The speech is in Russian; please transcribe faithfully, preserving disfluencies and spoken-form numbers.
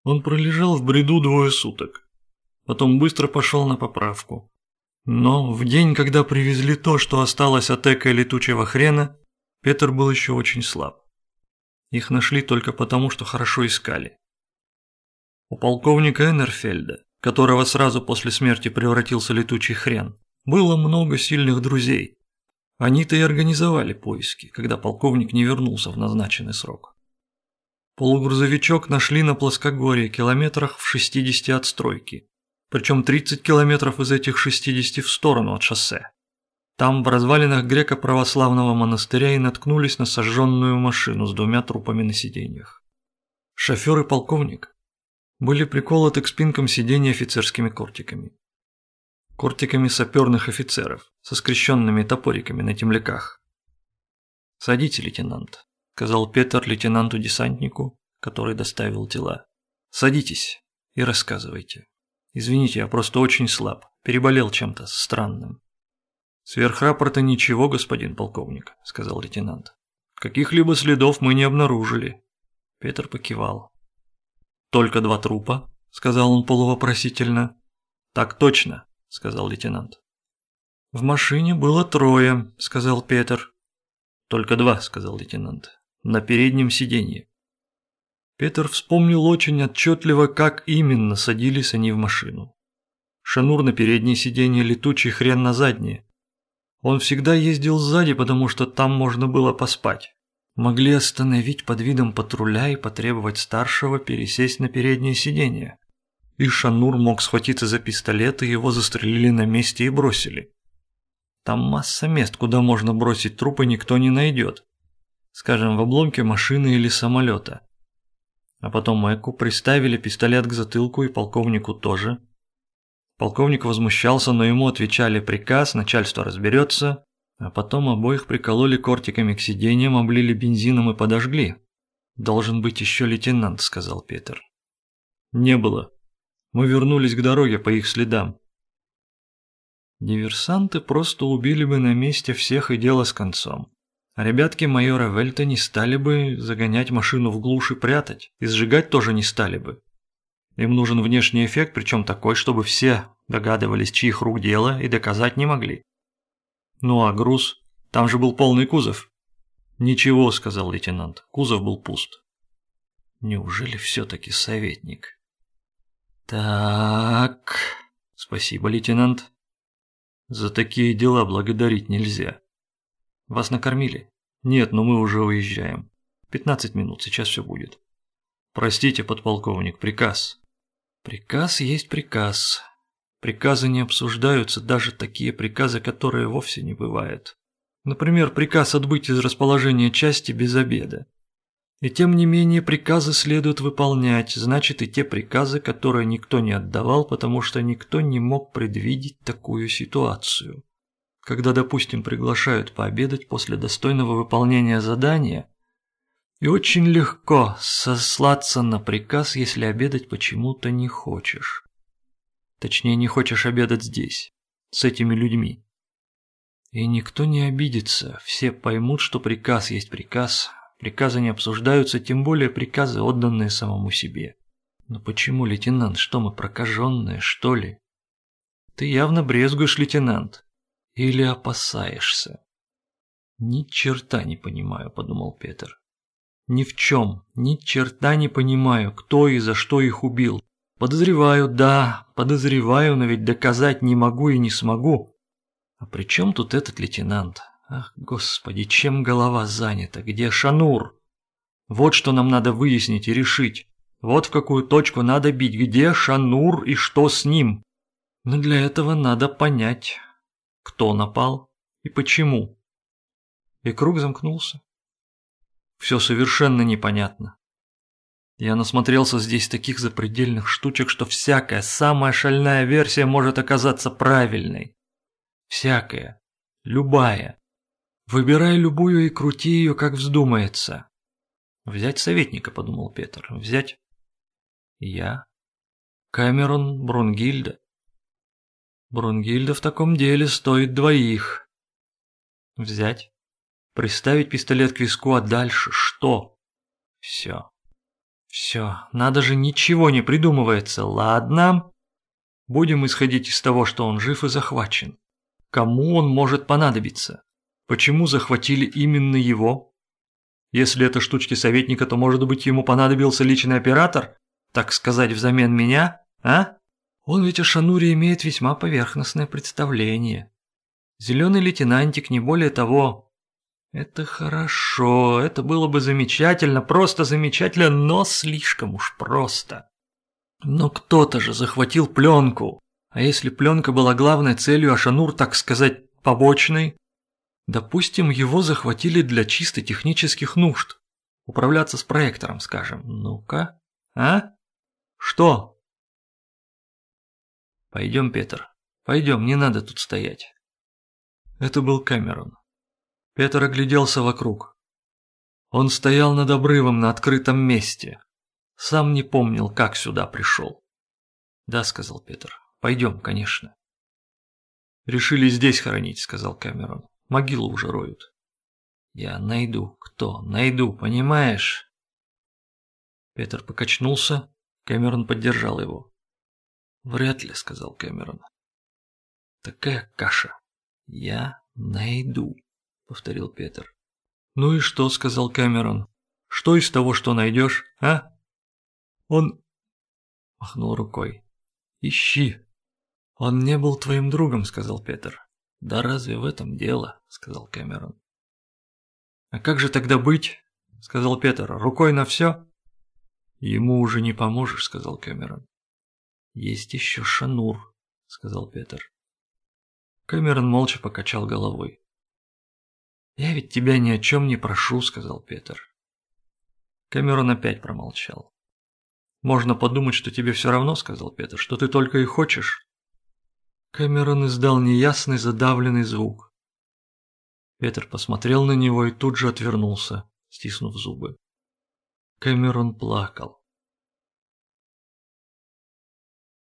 Он пролежал в бреду двое суток. Потом быстро пошел на поправку. Но в день, когда привезли то, что осталось от эко летучего хрена, Петр был еще очень слаб. Их нашли только потому, что хорошо искали. У полковника Эннерфельда, которого сразу после смерти превратился летучий хрен, было много сильных друзей. Они-то и организовали поиски, когда полковник не вернулся в назначенный срок. Полугрузовичок нашли на плоскогорье, километрах в шестидесяти от стройки. Причем тридцать километров из этих шестидесяти в сторону от шоссе. Там, в развалинах греко-православного монастыря, и наткнулись на сожженную машину с двумя трупами на сиденьях. Шофер и полковник были приколоты к спинкам сидений офицерскими кортиками. Кортиками саперных офицеров, со скрещенными топориками на темляках. «Садите, лейтенант», — сказал Петр лейтенанту-десантнику, который доставил тела. «Садитесь и рассказывайте. Извините, я просто очень слаб, переболел чем-то странным». «Сверх рапорта ничего, господин полковник», — сказал лейтенант. «Каких-либо следов мы не обнаружили». Петр покивал. «Только два трупа?» — сказал он полувопросительно. «Так точно», — сказал лейтенант. «В машине было трое», — сказал Петр. «Только два», — сказал лейтенант. «На переднем сиденье». Петр вспомнил очень отчетливо, как именно садились они в машину. Шанур на переднее сиденье, летучий хрен на заднее. Он всегда ездил сзади, потому что там можно было поспать. Могли остановить под видом патруля и потребовать старшего пересесть на переднее сиденье. И Шанур мог схватиться за пистолет, и его застрелили на месте и бросили. Там масса мест, куда можно бросить труп, и никто не найдет. Скажем, в обломке машины или самолета. А потом Эку приставили пистолет к затылку, и полковнику тоже. Полковник возмущался, но ему отвечали приказ, начальство разберется, а потом обоих прикололи кортиками к сиденьям, облили бензином и подожгли. «Должен быть еще лейтенант», — сказал Петр. «Не было. Мы вернулись к дороге по их следам». Диверсанты просто убили бы на месте всех и дело с концом. А ребятки майора Вельта не стали бы загонять машину в глушь и прятать, и сжигать тоже не стали бы. Им нужен внешний эффект, причем такой, чтобы все догадывались, чьих рук дело, и доказать не могли. «Ну а груз? Там же был полный кузов». «Ничего», — сказал лейтенант, — «кузов был пуст». «Неужели все-таки советник?» «Так...» «Спасибо, лейтенант. За такие дела благодарить нельзя». «Вас накормили?» «Нет, но мы уже уезжаем. Пятнадцать минут, сейчас все будет». «Простите, подполковник, приказ». «Приказ есть приказ. Приказы не обсуждаются, даже такие приказы, которые вовсе не бывают. Например, приказ отбыть из расположения части без обеда. И тем не менее приказы следует выполнять, значит и те приказы, которые никто не отдавал, потому что никто не мог предвидеть такую ситуацию. Когда, допустим, приглашают пообедать после достойного выполнения задания, и очень легко сослаться на приказ, если обедать почему-то не хочешь. Точнее, не хочешь обедать здесь, с этими людьми. И никто не обидится, все поймут, что приказ есть приказ, приказы не обсуждаются, тем более приказы, отданные самому себе. Но почему, лейтенант, что мы прокаженные, что ли? Ты явно брезгуешь, лейтенант. Или опасаешься? Ни черта не понимаю, подумал Петр. Ни в чем, ни черта не понимаю, кто и за что их убил. Подозреваю, да, подозреваю, но ведь доказать не могу и не смогу. А при чем тут этот лейтенант? Ах, господи, чем голова занята? Где Шанур? Вот что нам надо выяснить и решить. Вот в какую точку надо бить. Где Шанур и что с ним? Но для этого надо понять, кто напал и почему. И круг замкнулся. Все совершенно непонятно. Я насмотрелся здесь таких запредельных штучек, что всякая самая шальная версия может оказаться правильной. Всякая, любая. Выбирай любую и крути ее, как вздумается. Взять советника, подумал Петр, взять я, Камерон, Брунгильда. Брунгильда в таком деле стоит двоих. Взять, приставить пистолет к виску, а дальше что? Все. Все, надо же, ничего не придумывается. Ладно. Будем исходить из того, что он жив и захвачен. Кому он может понадобиться? Почему захватили именно его? Если это штучки советника, то, может быть, ему понадобился личный оператор? Так сказать, взамен меня? А? Он ведь о Шануре имеет весьма поверхностное представление. Зеленый лейтенантик, не более того. Это хорошо, это было бы замечательно, просто замечательно, но слишком уж просто. Но кто-то же захватил пленку. А если пленка была главной целью, а Шанур, так сказать, побочной? Допустим, его захватили для чисто технических нужд. Управляться с проектором, скажем. Ну-ка. А? Что? Пойдем, Петр. Пойдем, не надо тут стоять. Это был Кэмерон. Петр огляделся вокруг. Он стоял над обрывом на открытом месте. Сам не помнил, как сюда пришел. «Да», — сказал Петр. «Пойдем, конечно». «Решили здесь хоронить», — сказал Кэмерон. «Могилу уже роют». «Я найду. Кто? Найду, понимаешь?» Петр покачнулся. Кэмерон поддержал его. «Вряд ли», — сказал Кэмерон. «Такая каша. Я найду», — повторил Петр. «Ну и что?» — сказал Кэмерон. «Что из того, что найдешь, а?» Он махнул рукой. «Ищи». «Он не был твоим другом», — сказал Петр. «Да разве в этом дело?» — сказал Кэмерон. «А как же тогда быть?» — сказал Петр. «Рукой на все?» «Ему уже не поможешь», — сказал Кэмерон. «Есть еще Шанур», — сказал Петр. Кэмерон молча покачал головой. «Я ведь тебя ни о чем не прошу», — сказал Петр. Кэмерон опять промолчал. «Можно подумать, что тебе все равно», — сказал Петр, — «что ты только и хочешь». Кэмерон издал неясный задавленный звук. Петр посмотрел на него и тут же отвернулся, стиснув зубы. Кэмерон плакал.